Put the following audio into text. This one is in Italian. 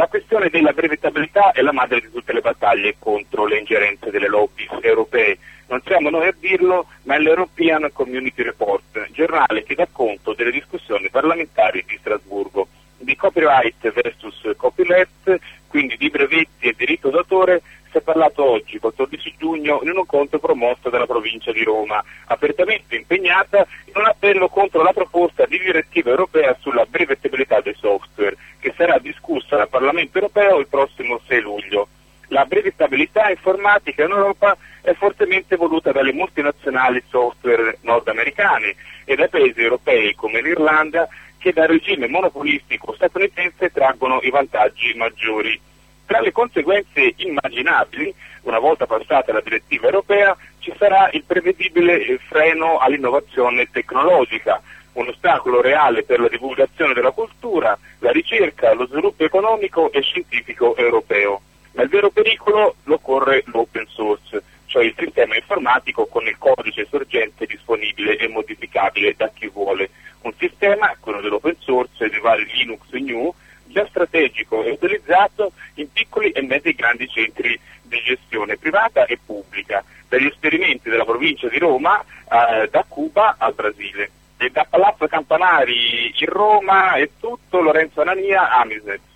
La questione della brevettabilità è la madre di tutte le battaglie contro le ingerenze delle lobby europee. Non siamo noi a dirlo, ma è l'European Community Report, giornale che dà conto delle discussioni parlamentari di Strasburgo. Di copyright versus copyleft, quindi di brevetti e diritto d'autore, si è parlato oggi, 14 giugno, in un incontro promosso dalla provincia di Roma, apertamente impegnata in un appello contro la proposta di direttiva europea sulla brevettabilità dei software, che sarà discussa dal Parlamento europeo il prossimo 6 luglio. La brevettabilità informatica in Europa è fortemente voluta dalle multinazionali software nordamericane e dai paesi europei come l'Irlanda, che dal regime monopolistico statunitense traggono i vantaggi maggiori. Tra le conseguenze immaginabili, una volta passata la direttiva europea, ci sarà il prevedibile freno all'innovazione tecnologica, un ostacolo reale per la divulgazione della cultura, la ricerca, lo sviluppo economico e scientifico europeo. Ma il vero pericolo lo corre l'open source, cioè il sistema informatico con il codice sorgente disponibile e modificabile da chi vuole. Un sistema, quello dell'open source e dei vari Linux e GNU, già strategico e utilizzato in piccoli e medi grandi centri di gestione privata e pubblica, dagli esperimenti della provincia di Roma, da Cuba al Brasile. E da Palazzo Campanari in Roma è tutto. Lorenzo Anania, Amiset.